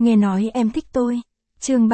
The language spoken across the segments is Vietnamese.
Nghe nói em thích tôi. Chương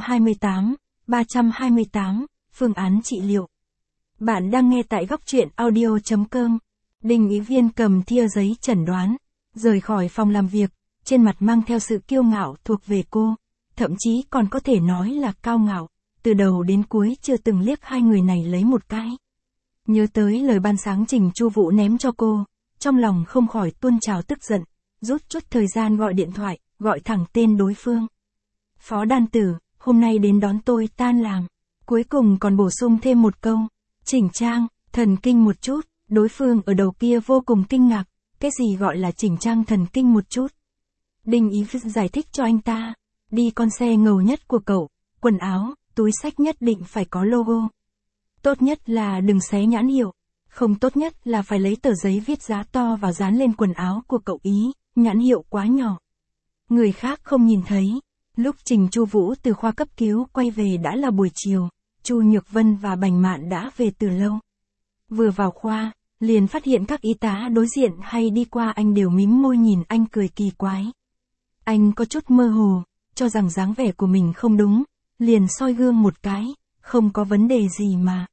328, phương án trị liệu. Bạn đang nghe tại góc truyện audio.com. Đinh Ý Viên cầm thìa giấy chẩn đoán, rời khỏi phòng làm việc, trên mặt mang theo sự kiêu ngạo thuộc về cô, thậm chí còn có thể nói là cao ngạo, từ đầu đến cuối chưa từng liếc hai người này lấy một cái. Nhớ tới lời ban sáng Trình Chu Vũ ném cho cô, trong lòng không khỏi tuôn trào tức giận, rút chút thời gian gọi điện thoại, gọi thẳng tên đối phương. Phó Đan Tử, hôm nay đến đón tôi tan làm. Cuối cùng còn bổ sung thêm một câu, chỉnh trang, thần kinh một chút, đối phương ở đầu kia vô cùng kinh ngạc, cái gì gọi là chỉnh trang thần kinh một chút. Đinh Ý giải thích cho anh ta, đi con xe ngầu nhất của cậu, quần áo, túi xách nhất định phải có logo. Tốt nhất là đừng xé nhãn hiệu, không tốt nhất là phải lấy tờ giấy viết giá to và dán lên quần áo của cậu ý, nhãn hiệu quá nhỏ. Người khác không nhìn thấy. Lúc Trình Chu Vũ từ khoa cấp cứu quay về đã là buổi chiều, Chu Nhược Vân và Bành Mạn đã về từ lâu. Vừa vào khoa, liền phát hiện các y tá đối diện hay đi qua anh đều mím môi nhìn anh cười kỳ quái. Anh có chút mơ hồ, cho rằng dáng vẻ của mình không đúng, liền soi gương một cái, không có vấn đề gì mà.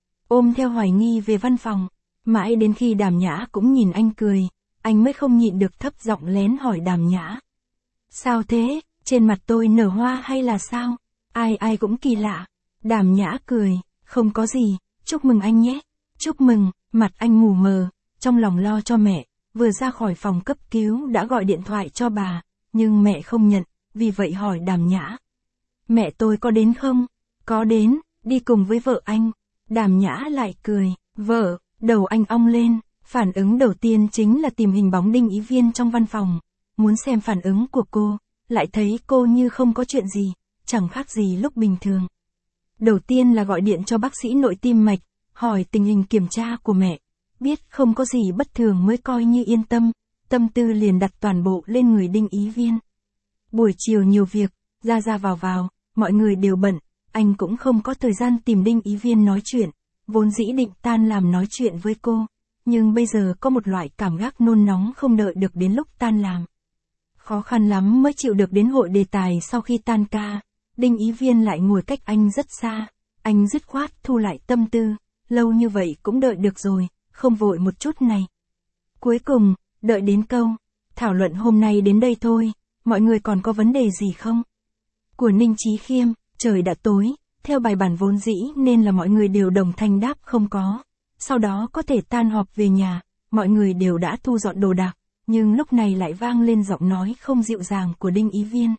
Ôm theo hoài nghi về văn phòng, mãi đến khi Đàm Nhã cũng nhìn anh cười, anh mới không nhịn được thấp giọng lén hỏi Đàm Nhã. Sao thế? Trên mặt tôi nở hoa hay là sao? Ai cũng kỳ lạ. Đàm Nhã cười, không có gì, chúc mừng anh nhé. Chúc mừng, mặt anh mù mờ, trong lòng lo cho mẹ, vừa ra khỏi phòng cấp cứu đã gọi điện thoại cho bà, nhưng mẹ không nhận, vì vậy hỏi Đàm Nhã. Mẹ tôi có đến không? Có đến, đi cùng với vợ anh. Đàm Nhã lại cười, vợ, đầu anh ong lên, phản ứng đầu tiên chính là tìm hình bóng Đinh Ý Viên trong văn phòng, muốn xem phản ứng của cô. Lại thấy cô như không có chuyện gì, chẳng khác gì lúc bình thường. Đầu tiên là gọi điện cho bác sĩ nội tim mạch, hỏi tình hình kiểm tra của mẹ, biết không có gì bất thường mới coi như yên tâm, tâm tư liền đặt toàn bộ lên người Đinh Ý Viên. Buổi chiều nhiều việc, ra vào, mọi người đều bận, anh cũng không có thời gian tìm Đinh Ý Viên nói chuyện, vốn dĩ định tan làm nói chuyện với cô, nhưng bây giờ có một loại cảm giác nôn nóng không đợi được đến lúc tan làm. Khó khăn lắm mới chịu được đến hội đề tài sau khi tan ca, Đinh Ý Viên lại ngồi cách anh rất xa, anh dứt khoát thu lại tâm tư, lâu như vậy cũng đợi được rồi, không vội một chút này. Cuối cùng, đợi đến câu, thảo luận hôm nay đến đây thôi, mọi người còn có vấn đề gì không? Của Ninh Chí Khiêm, trời đã tối, theo bài bản vốn dĩ nên là mọi người đều đồng thanh đáp không có, sau đó có thể tan họp về nhà, mọi người đều đã thu dọn đồ đạc. Nhưng lúc này lại vang lên giọng nói không dịu dàng của Đinh Ý Viên.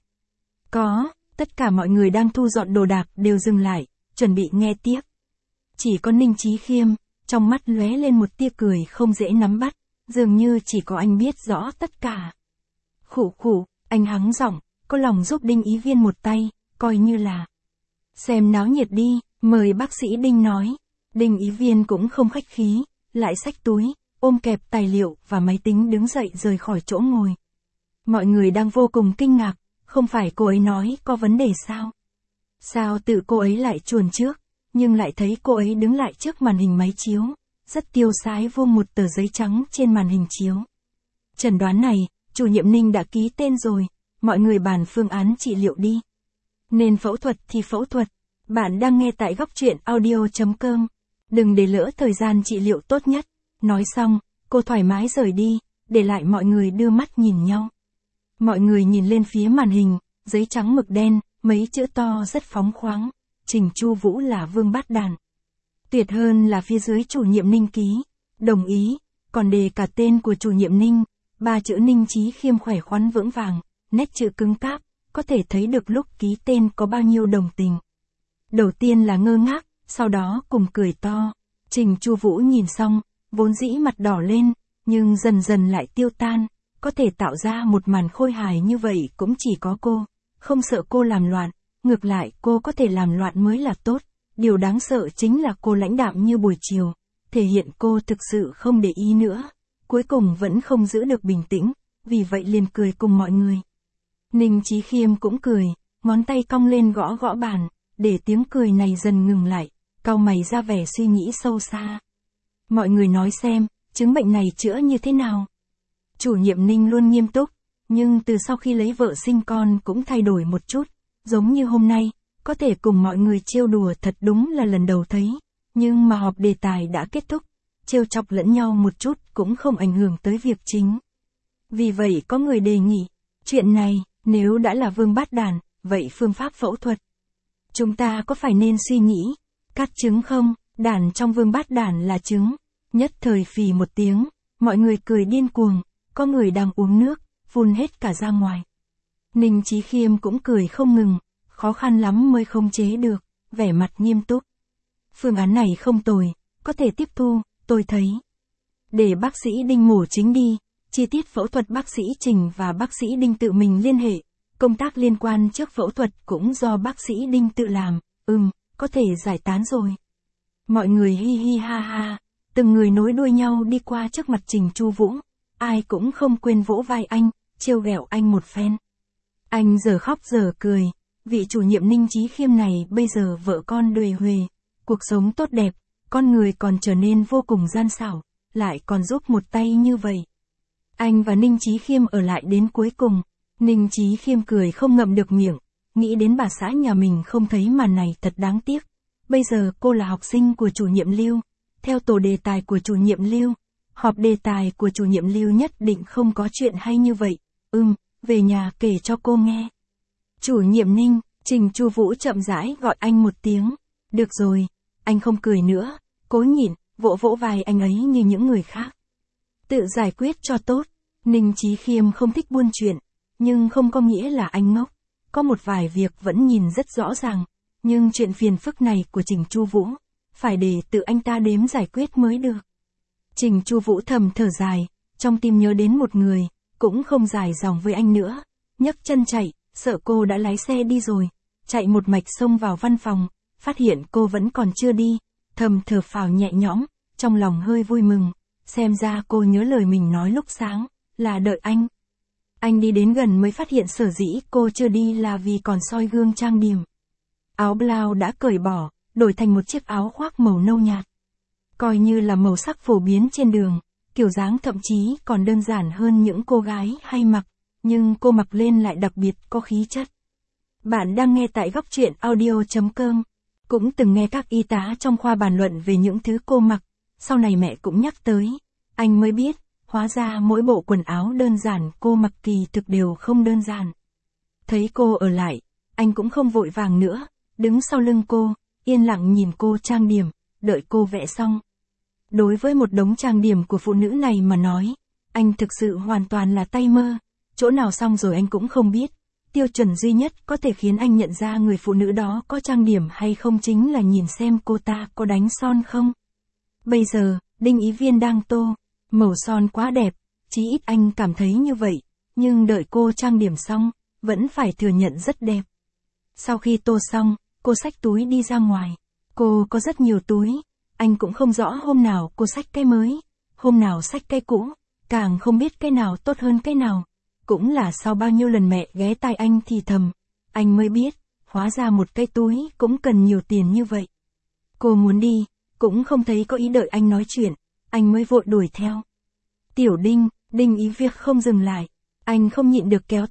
Có, tất cả mọi người đang thu dọn đồ đạc đều dừng lại, chuẩn bị nghe tiếp. Chỉ có Ninh Chí Khiêm, trong mắt lóe lên một tia cười không dễ nắm bắt, dường như chỉ có anh biết rõ tất cả. Khụ, anh hắng giọng, có lòng giúp Đinh Ý Viên một tay, coi như là xem náo nhiệt đi, mời bác sĩ Đinh nói. Đinh Ý Viên cũng không khách khí, lại xách túi, ôm kẹp tài liệu và máy tính đứng dậy rời khỏi chỗ ngồi. Mọi người đang vô cùng kinh ngạc, không phải cô ấy nói có vấn đề sao? Sao tự cô ấy lại chuồn trước, nhưng lại thấy cô ấy đứng lại trước màn hình máy chiếu, rất tiêu sái vuông một tờ giấy trắng trên màn hình chiếu. Chẩn đoán này, chủ nhiệm Ninh đã ký tên rồi, mọi người bàn phương án trị liệu đi. Nên phẫu thuật thì phẫu thuật, bạn đang nghe tại góc truyện audio.com, đừng để lỡ thời gian trị liệu tốt nhất. Nói xong, cô thoải mái rời đi, để lại mọi người đưa mắt nhìn nhau. Mọi người nhìn lên phía màn hình, giấy trắng mực đen, mấy chữ to rất phóng khoáng, Trình Chu Vũ là vương bát đàn. Tuyệt hơn là phía dưới chủ nhiệm Ninh ký, đồng ý, còn đề cả tên của chủ nhiệm Ninh, 3 chữ Ninh Chí Khiêm khỏe khoắn vững vàng, nét chữ cứng cáp, có thể thấy được lúc ký tên có bao nhiêu đồng tình. Đầu tiên là ngơ ngác, sau đó cùng cười to, Trình Chu Vũ nhìn xong, vốn dĩ mặt đỏ lên, nhưng dần dần lại tiêu tan, có thể tạo ra một màn khôi hài như vậy cũng chỉ có cô, không sợ cô làm loạn, ngược lại cô có thể làm loạn mới là tốt, điều đáng sợ chính là cô lãnh đạm như buổi chiều, thể hiện cô thực sự không để ý nữa, cuối cùng vẫn không giữ được bình tĩnh, vì vậy liền cười cùng mọi người. Ninh Chí Khiêm cũng cười, ngón tay cong lên gõ gõ bàn, để tiếng cười này dần ngừng lại, cau mày ra vẻ suy nghĩ sâu xa. Mọi người nói xem, chứng bệnh này chữa như thế nào? Chủ nhiệm Ninh luôn nghiêm túc, nhưng từ sau khi lấy vợ sinh con cũng thay đổi một chút, giống như hôm nay, có thể cùng mọi người trêu đùa thật đúng là lần đầu thấy, nhưng mà họp đề tài đã kết thúc, trêu chọc lẫn nhau một chút cũng không ảnh hưởng tới việc chính. Vì vậy có người đề nghị, chuyện này, nếu đã là vương bát đàn, vậy phương pháp phẫu thuật. Chúng ta có phải nên suy nghĩ, cắt trứng không, đàn trong vương bát đàn là trứng, nhất thời phì một tiếng, mọi người cười điên cuồng, có người đang uống nước, phun hết cả ra ngoài. Ninh Chí Khiêm cũng cười không ngừng, khó khăn lắm mới khống chế được, vẻ mặt nghiêm túc. Phương án này không tồi, có thể tiếp thu, tôi thấy. Để bác sĩ Đinh mổ chính đi, chi tiết phẫu thuật bác sĩ Trình và bác sĩ Đinh tự mình liên hệ, công tác liên quan trước phẫu thuật cũng do bác sĩ Đinh tự làm, có thể giải tán rồi. Mọi người hi hi ha ha, từng người nối đuôi nhau đi qua trước mặt Trình Chu Vũ, ai cũng không quên vỗ vai anh, trêu ghẹo anh một phen. Anh giờ khóc giờ cười, vị chủ nhiệm Ninh Chí Khiêm này bây giờ vợ con đuề huề, cuộc sống tốt đẹp, con người còn trở nên vô cùng gian xảo, lại còn giúp một tay như vậy. Anh và Ninh Chí Khiêm ở lại đến cuối cùng, Ninh Chí Khiêm cười không ngậm được miệng, nghĩ đến bà xã nhà mình không thấy màn này thật đáng tiếc. Bây giờ cô là học sinh của chủ nhiệm Lưu, theo tổ đề tài của chủ nhiệm Lưu, họp đề tài của chủ nhiệm Lưu nhất định không có chuyện hay như vậy, về nhà kể cho cô nghe. Chủ nhiệm Ninh, Trình Chu Vũ chậm rãi gọi anh một tiếng, được rồi, anh không cười nữa, cố nhịn, vỗ vỗ vai anh ấy như những người khác. Tự giải quyết cho tốt, Ninh Chí Khiêm không thích buôn chuyện, nhưng không có nghĩa là anh ngốc, có một vài việc vẫn nhìn rất rõ ràng, nhưng chuyện phiền phức này của Trình Chu Vũ, phải để tự anh ta đếm giải quyết mới được. Trình Chu Vũ thầm thở dài, trong tim nhớ đến một người, cũng không dài dòng với anh nữa, nhấc chân chạy, sợ cô đã lái xe đi rồi, chạy một mạch xông vào văn phòng, phát hiện cô vẫn còn chưa đi, thầm thở phào nhẹ nhõm, trong lòng hơi vui mừng, xem ra cô nhớ lời mình nói lúc sáng, là đợi anh. Anh đi đến gần mới phát hiện sở dĩ cô chưa đi là vì còn soi gương trang điểm. Áo blau đã cởi bỏ, đổi thành một chiếc áo khoác màu nâu nhạt. Coi như là màu sắc phổ biến trên đường, kiểu dáng thậm chí còn đơn giản hơn những cô gái hay mặc, nhưng cô mặc lên lại đặc biệt có khí chất. Bạn đang nghe tại góc truyện audio.com. Cũng từng nghe các y tá trong khoa bàn luận về những thứ cô mặc, sau này mẹ cũng nhắc tới, anh mới biết, hóa ra mỗi bộ quần áo đơn giản cô mặc kỳ thực đều không đơn giản. Thấy cô ở lại, anh cũng không vội vàng nữa, đứng sau lưng cô, yên lặng nhìn cô trang điểm, đợi cô vẽ xong. Đối với một đống trang điểm của phụ nữ này mà nói, anh thực sự hoàn toàn là tay mơ, chỗ nào xong rồi anh cũng không biết. Tiêu chuẩn duy nhất có thể khiến anh nhận ra người phụ nữ đó có trang điểm hay không chính là nhìn xem cô ta có đánh son không. Bây giờ, Đinh Ý Viên đang tô, màu son quá đẹp, chí ít anh cảm thấy như vậy, nhưng đợi cô trang điểm xong, vẫn phải thừa nhận rất đẹp. Sau khi tô xong, cô xách túi đi ra ngoài. Cô có rất nhiều túi, anh cũng không rõ hôm nào cô xách cái mới, hôm nào xách cái cũ, càng không biết cái nào tốt hơn cái nào. Cũng là sau bao nhiêu lần mẹ ghé tai anh thì thầm, anh mới biết, hóa ra một cái túi cũng cần nhiều tiền như vậy. Cô muốn đi, cũng không thấy có ý đợi anh nói chuyện, anh mới vội đuổi theo. Tiểu Đinh, Đinh Ý Việc không dừng lại, anh không nhịn được kéo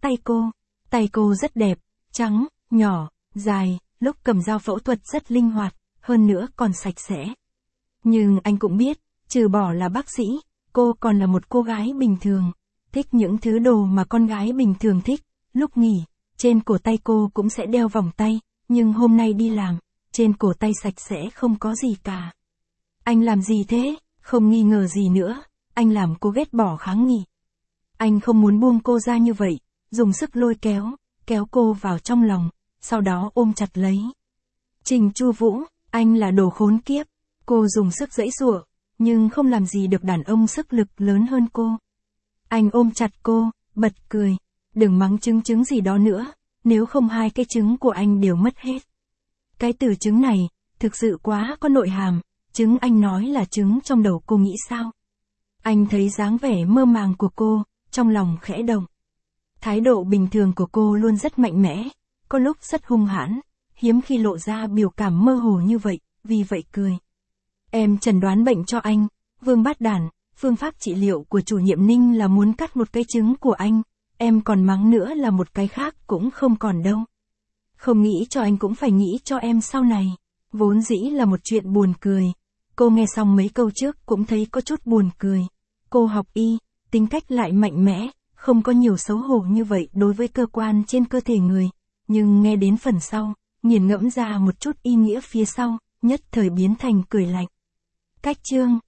tay cô rất đẹp, trắng, nhỏ, dài, lúc cầm dao phẫu thuật rất linh hoạt, hơn nữa còn sạch sẽ. Nhưng anh cũng biết, trừ bỏ là bác sĩ, cô còn là một cô gái bình thường. Thích những thứ đồ mà con gái bình thường thích, lúc nghỉ, trên cổ tay cô cũng sẽ đeo vòng tay, nhưng hôm nay đi làm, trên cổ tay sạch sẽ không có gì cả. Anh làm gì thế? Không nghi ngờ gì nữa, anh làm cô ghét bỏ kháng nghị. Anh không muốn buông cô ra như vậy, dùng sức lôi kéo cô vào trong lòng, sau đó ôm chặt lấy. Trình Chu Vũ, anh là đồ khốn kiếp, cô dùng sức giãy giụa, nhưng không làm gì được đàn ông sức lực lớn hơn cô. Anh ôm chặt cô, bật cười, đừng mắng trứng gì đó nữa, nếu không hai cái trứng của anh đều mất hết. Cái từ trứng này, thực sự quá có nội hàm, trứng anh nói là trứng trong đầu cô nghĩ sao? Anh thấy dáng vẻ mơ màng của cô, trong lòng khẽ động. Thái độ bình thường của cô luôn rất mạnh mẽ, có lúc rất hung hãn, hiếm khi lộ ra biểu cảm mơ hồ như vậy, vì vậy cười. Em chẩn đoán bệnh cho anh, vương bát đàn. Phương pháp trị liệu của chủ nhiệm Ninh là muốn cắt một cái trứng của anh, em còn mắng nữa là một cái khác cũng không còn đâu. Không nghĩ cho anh cũng phải nghĩ cho em sau này. Vốn dĩ là một chuyện buồn cười. Cô nghe xong mấy câu trước cũng thấy có chút buồn cười. Cô học y, tính cách lại mạnh mẽ, không có nhiều xấu hổ như vậy đối với cơ quan trên cơ thể người. Nhưng nghe đến phần sau, nghiền ngẫm ra một chút ý nghĩa phía sau, nhất thời biến thành cười lạnh. Cách chương